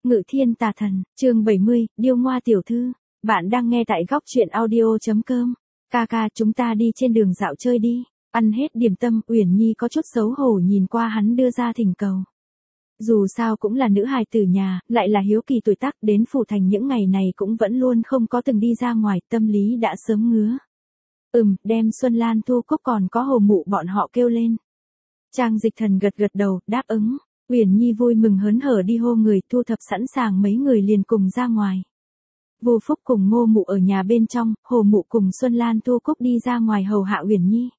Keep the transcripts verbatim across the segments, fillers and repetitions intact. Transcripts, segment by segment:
Ngự thiên tà thần, chương bảy mươi, điêu ngoa tiểu thư. Bạn đang nghe tại góc truyện audio.com. Ca ca, chúng ta đi trên đường dạo chơi đi. Ăn hết điểm tâm, Uyển Nhi có chút xấu hổ nhìn qua hắn đưa ra thỉnh cầu. Dù sao cũng là nữ hài tử nhà, lại là hiếu kỳ tuổi tác, đến phủ thành những ngày này cũng vẫn luôn không có từng đi ra ngoài, tâm lý đã sớm ngứa. Ừm, đem Xuân Lan Thu Cúc còn có Hồ Mụ bọn họ kêu lên. Trang Dịch Thần gật gật đầu, đáp ứng. Uyển Nhi vui mừng hớn hở đi hô người, thu thập sẵn sàng mấy người liền cùng ra ngoài. Vu Phúc cùng Ngô Mụ ở nhà bên trong, Hồ Mụ cùng Xuân Lan Thu Cúc đi ra ngoài hầu hạ Uyển Nhi.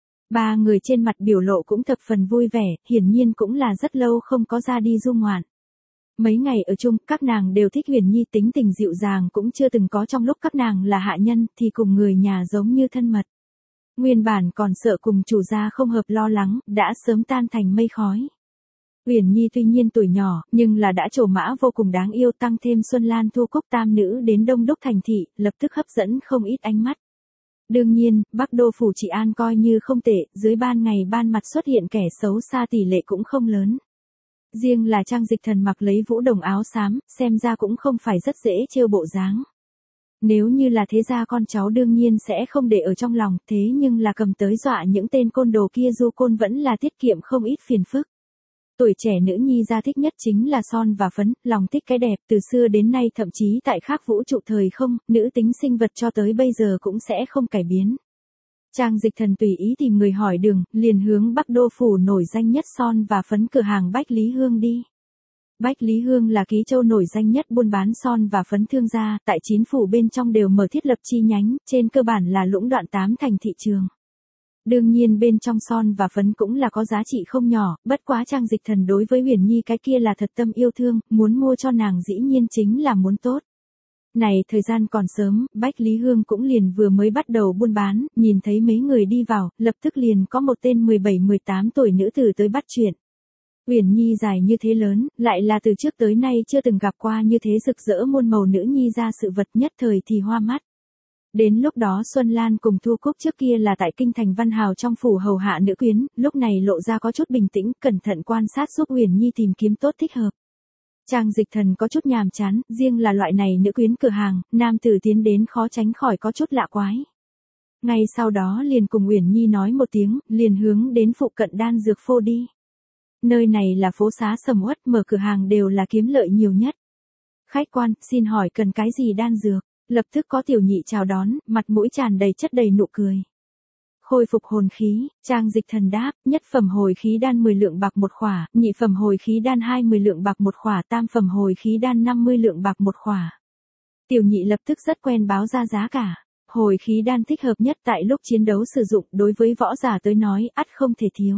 Ba người trên mặt biểu lộ cũng thập phần vui vẻ, hiển nhiên cũng là rất lâu không có ra đi du ngoạn. Mấy ngày ở chung, các nàng đều thích Uyển Nhi tính tình dịu dàng, cũng chưa từng có trong lúc các nàng là hạ nhân thì cùng người nhà giống như thân mật. Nguyên bản còn sợ cùng chủ gia không hợp lo lắng, đã sớm tan thành mây khói. Uyển Nhi tuy nhiên tuổi nhỏ, nhưng là đã trổ mã vô cùng đáng yêu, tăng thêm Xuân Lan Thu Cúc tam nữ đến đông đúc thành thị, lập tức hấp dẫn không ít ánh mắt. Đương nhiên, Bắc Đô phủ trị an coi như không tệ, dưới ban ngày ban mặt xuất hiện kẻ xấu xa tỷ lệ cũng không lớn. Riêng là Trang Dịch Thần mặc lấy vũ đồng áo xám, xem ra cũng không phải rất dễ trêu bộ dáng. Nếu như là thế gia con cháu đương nhiên sẽ không để ở trong lòng, thế nhưng là cầm tới dọa những tên côn đồ kia du côn vẫn là tiết kiệm không ít phiền phức. Tuổi trẻ nữ nhi gia thích nhất chính là son và phấn, lòng thích cái đẹp, từ xưa đến nay thậm chí tại khác vũ trụ thời không, nữ tính sinh vật cho tới bây giờ cũng sẽ không cải biến. Trang Dịch Thần tùy ý tìm người hỏi đường, liền hướng Bắc Đô phủ nổi danh nhất son và phấn cửa hàng Bách Lý Hương đi. Bách Lý Hương là Ký Châu nổi danh nhất buôn bán son và phấn thương gia, tại chín phủ bên trong đều mở thiết lập chi nhánh, trên cơ bản là lũng đoạn tám thành thị trường. Đương nhiên bên trong son và phấn cũng là có giá trị không nhỏ, bất quá Trang Dịch Thần đối với Uyển Nhi cái kia là thật tâm yêu thương, muốn mua cho nàng dĩ nhiên chính là muốn tốt. Này thời gian còn sớm, Bách Lý Hương cũng liền vừa mới bắt đầu buôn bán, nhìn thấy mấy người đi vào, lập tức liền có một tên mười bảy mười tám tuổi nữ tử tới bắt chuyện. Uyển Nhi dài như thế lớn, lại là từ trước tới nay chưa từng gặp qua như thế rực rỡ muôn màu nữ nhi ra sự vật, nhất thời thì hoa mắt. Đến lúc đó Xuân Lan cùng Thu Cúc trước kia là tại kinh thành Văn Hào trong phủ hầu hạ nữ quyến, lúc này lộ ra có chút bình tĩnh, cẩn thận quan sát giúp Uyển Nhi tìm kiếm tốt thích hợp. Trang Dịch Thần có chút nhàm chán, riêng là loại này nữ quyến cửa hàng, nam tử tiến đến khó tránh khỏi có chút lạ quái. Ngay sau đó liền cùng Uyển Nhi nói một tiếng, liền hướng đến phụ cận đan dược phô đi. Nơi này là phố xá sầm uất, mở cửa hàng đều là kiếm lợi nhiều nhất. Khách quan, xin hỏi cần cái gì đan dược? Lập tức có tiểu nhị chào đón, mặt mũi tràn đầy chất đầy nụ cười. Khôi phục hồn khí, Trang Dịch Thần đáp, nhất phẩm hồi khí đan mười lượng bạc một khỏa, nhị phẩm hồi khí đan hai mươi lượng bạc một khỏa, tam phẩm hồi khí đan năm mươi lượng bạc một khỏa. Tiểu nhị lập tức rất quen báo ra giá cả. Hồi khí đan thích hợp nhất tại lúc chiến đấu sử dụng, đối với võ giả tới nói, ắt không thể thiếu.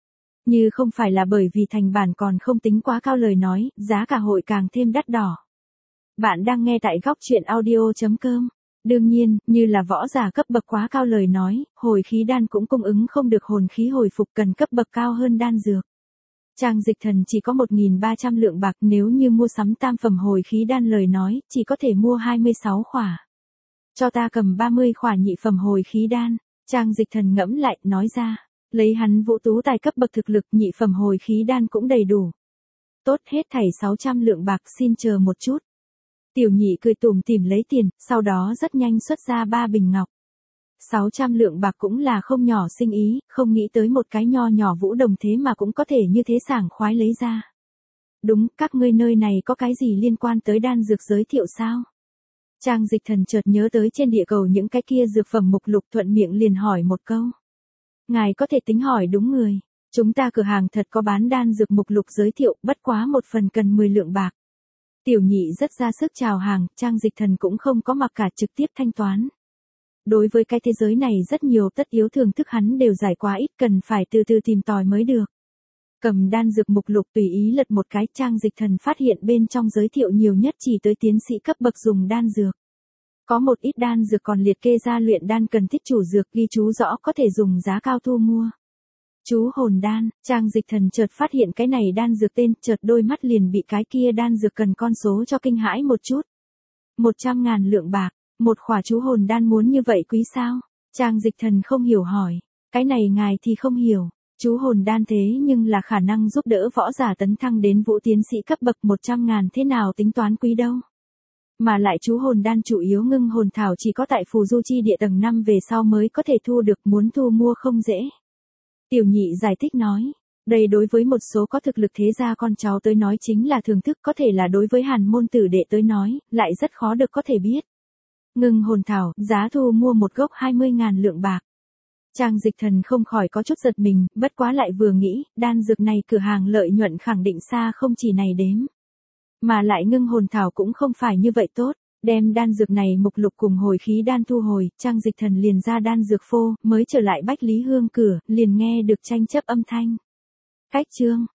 Như không phải là bởi vì thành bản còn không tính quá cao lời nói, giá cả hội càng thêm đắt đỏ. Bạn đang nghe tại góc truyện audio.com. Đương nhiên, như là võ giả cấp bậc quá cao lời nói, hồi khí đan cũng cung ứng không được hồn khí hồi phục, cần cấp bậc cao hơn đan dược. Trang Dịch Thần chỉ có một nghìn ba trăm lượng bạc, nếu như mua sắm tam phẩm hồi khí đan lời nói, chỉ có thể mua hai mươi sáu khỏa. Cho ta cầm ba mươi khỏa nhị phẩm hồi khí đan. Trang Dịch Thần ngẫm lại, nói ra. Lấy hắn vũ tú tài cấp bậc thực lực, nhị phẩm hồi khí đan cũng đầy đủ. Tốt, hết thảy sáu trăm lượng bạc, xin chờ một chút. Tiểu nhị cười tủm tỉm lấy tiền, sau đó rất nhanh xuất ra ba bình ngọc. sáu trăm lượng bạc cũng là không nhỏ sinh ý, không nghĩ tới một cái nho nhỏ vũ đồng thế mà cũng có thể như thế sảng khoái lấy ra. Đúng, các ngươi nơi này có cái gì liên quan tới đan dược giới thiệu sao? Trang Dịch Thần chợt nhớ tới trên địa cầu những cái kia dược phẩm mục lục, thuận miệng liền hỏi một câu. Ngài có thể tính hỏi đúng người, chúng ta cửa hàng thật có bán đan dược mục lục giới thiệu, bất quá một phần cần mười lượng bạc. Tiểu nhị rất ra sức chào hàng, Trang Dịch Thần cũng không có mặc cả, trực tiếp thanh toán. Đối với cái thế giới này rất nhiều tất yếu thưởng thức hắn đều giải quá ít, cần phải từ từ tìm tòi mới được. Cầm đan dược mục lục tùy ý lật một cái, Trang Dịch Thần phát hiện bên trong giới thiệu nhiều nhất chỉ tới tiến sĩ cấp bậc dùng đan dược. Có một ít đan dược còn liệt kê ra luyện đan cần thiết chủ dược, ghi chú rõ có thể dùng giá cao thu mua. Chú hồn đan, Trang Dịch Thần chợt phát hiện cái này đan dược tên, chợt đôi mắt liền bị cái kia đan dược cần con số cho kinh hãi một chút. Một trăm ngàn lượng bạc, một khỏa chú hồn đan muốn như vậy quý sao? Trang Dịch Thần không hiểu hỏi, cái này ngài thì không hiểu. Chú hồn đan thế nhưng là khả năng giúp đỡ võ giả tấn thăng đến vũ tiến sĩ cấp bậc một trăm ngàn thế nào tính toán quý đâu. Mà lại chú hồn đan chủ yếu ngưng hồn thảo chỉ có tại phù du chi địa tầng năm về sau mới có thể thu được, muốn thu mua không dễ. Tiểu nhị giải thích nói, đây đối với một số có thực lực thế gia con cháu tới nói chính là thưởng thức, có thể là đối với hàn môn tử đệ tới nói, lại rất khó được có thể biết. Ngưng hồn thảo, giá thu mua một gốc hai mươi ngàn lượng bạc. Trang Dịch Thần không khỏi có chút giật mình, bất quá lại vừa nghĩ, đan dược này cửa hàng lợi nhuận khẳng định xa không chỉ này đếm. Mà lại ngưng hồn thảo cũng không phải như vậy tốt, đem đan dược này mục lục cùng hồi khí đan thu hồi, Trang Dịch Thần liền ra đan dược phô, mới trở lại Bách Lý Hương cửa, liền nghe được tranh chấp âm thanh. Cách chương,